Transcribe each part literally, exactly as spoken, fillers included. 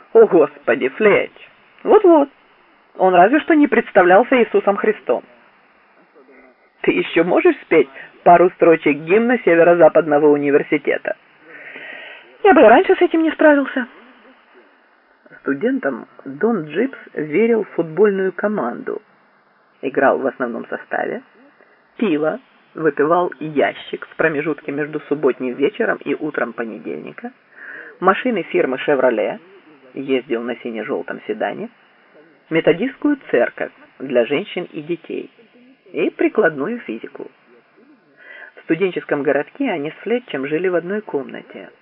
О, Господи, Флетч! Вот-вот. Он разве что не представлялся Иисусом Христом. Ты еще можешь спеть пару строчек гимна Северо-Западного университета? Я бы и раньше с этим не справился. Студентам Дон Джипс верил в футбольную команду. Играл в основном составе. Пиво выпивал ящик в промежутке между субботним вечером и утром понедельника. Машины фирмы «Шевроле», ездил на сине-желтом седане. Методистскую церковь для женщин и детей. И прикладную физику. В студенческом городке они с Флетчем жили в одной комнате.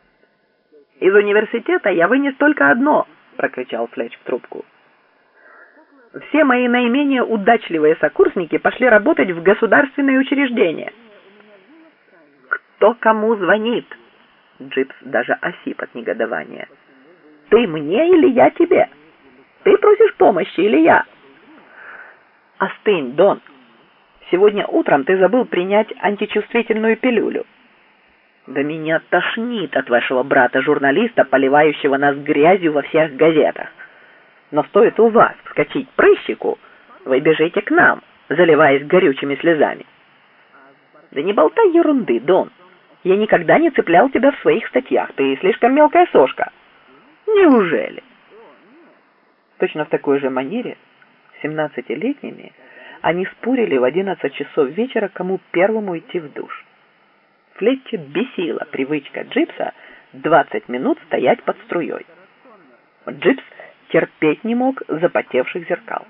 «Из университета я вынес только одно!» — прокричал Флетч в трубку. «Все мои наименее удачливые сокурсники пошли работать в государственные учреждения». «Кто кому звонит?» Джипс даже осип от негодования. «Ты мне или я тебе? Ты просишь помощи или я?» «Остынь, Дон. Сегодня утром ты забыл принять античувствительную пилюлю». «Да меня тошнит от вашего брата-журналиста, поливающего нас грязью во всех газетах. Но стоит у вас вскочить прыщику, вы бежите к нам, заливаясь горючими слезами». «Да не болтай ерунды, Дон. Я никогда не цеплял тебя в своих статьях. Ты слишком мелкая сошка». «Неужели?» Точно в такой же манере, семнадцатилетними, они спорили в одиннадцать часов вечера, кому первому идти в душ. Флетча бесила привычка Джипса двадцать минут стоять под струей. Джипс терпеть не мог запотевших зеркал.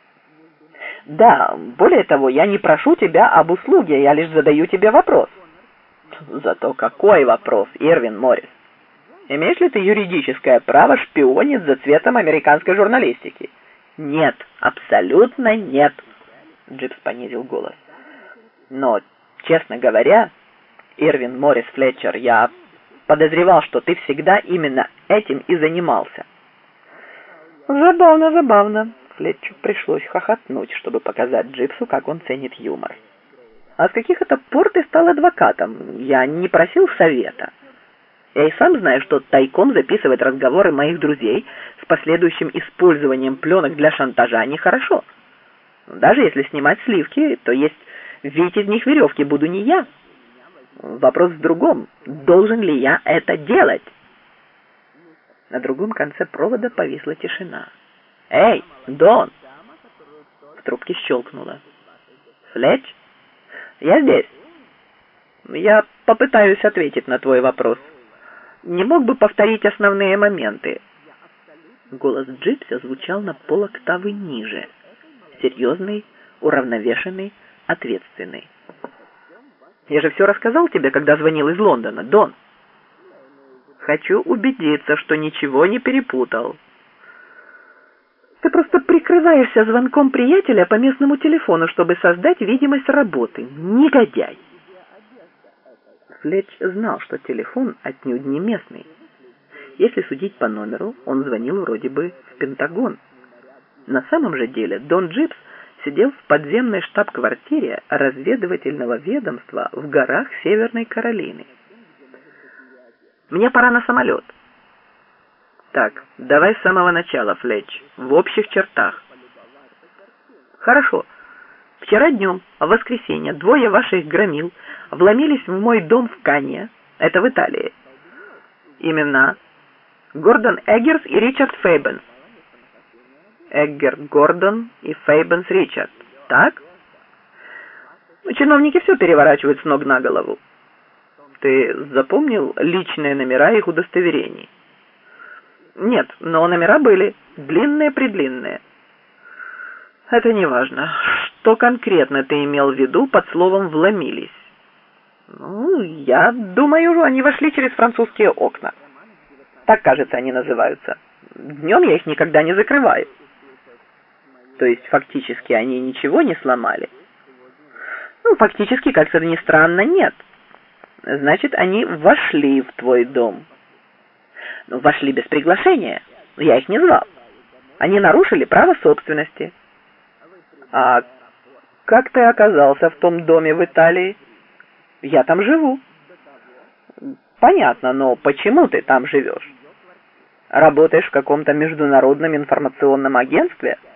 «Да, более того, я не прошу тебя об услуге, я лишь задаю тебе вопрос». «Зато какой вопрос, Ирвин Моррис? Имеешь ли ты юридическое право шпионить за цветом американской журналистики?» «Нет, абсолютно нет», — Джипс понизил голос. «Но, честно говоря, Ирвин Моррис Флетчер, я подозревал, что ты всегда именно этим и занимался». «Забавно, забавно». Флетчу пришлось хохотнуть, чтобы показать Джипсу, как он ценит юмор. «А с каких это пор ты стал адвокатом? Я не просил совета. Я и сам знаю, что тайком записывать разговоры моих друзей с последующим использованием пленок для шантажа нехорошо. Даже если снимать сливки, то есть ведь из них веревки буду не я. Вопрос в другом. Должен ли я это делать?» На другом конце провода повисла тишина. «Эй, Дон!» В трубке щелкнуло. «Флетч? Я здесь. Я попытаюсь ответить на твой вопрос. Не мог бы повторить основные моменты?» Голос Джипса звучал на полоктавы ниже. Серьезный, уравновешенный, ответственный. «Я же все рассказал тебе, когда звонил из Лондона, Дон. Хочу убедиться, что ничего не перепутал». «Ты просто прикрываешься звонком приятеля по местному телефону, чтобы создать видимость работы. Негодяй!» Флетч знал, что телефон отнюдь не местный. Если судить по номеру, он звонил вроде бы в Пентагон. На самом же деле Дон Джипс сидел в подземной штаб-квартире разведывательного ведомства в горах Северной Каролины. «Мне пора на самолет». «Так, давай с самого начала, Флетч, в общих чертах». «Хорошо. Вчера днем, в воскресенье, двое ваших громил вломились в мой дом в Канье, это в Италии. Имена: Гордон Эггерс и Ричард Фейбенс». «Эггер Гордон и Фейбенс Ричард, так?» «Чиновники все переворачивают с ног на голову». «Ты запомнил личные номера их удостоверений?» «Нет, но номера были длинные-предлинные». «Это не важно. Что конкретно ты имел в виду под словом «вломились»?» «Ну, я думаю, они вошли через французские окна. Так, кажется, они называются. Днем я их никогда не закрываю». «То есть, фактически, они ничего не сломали?» «Ну, фактически, как это ни странно, нет. Значит, они вошли в твой дом». «Ну, вошли без приглашения. Я их не звал. Они нарушили право собственности». «А как ты оказался в том доме в Италии?» «Я там живу». «Понятно, но почему ты там живешь?» Работаешь в каком-то международном информационном агентстве?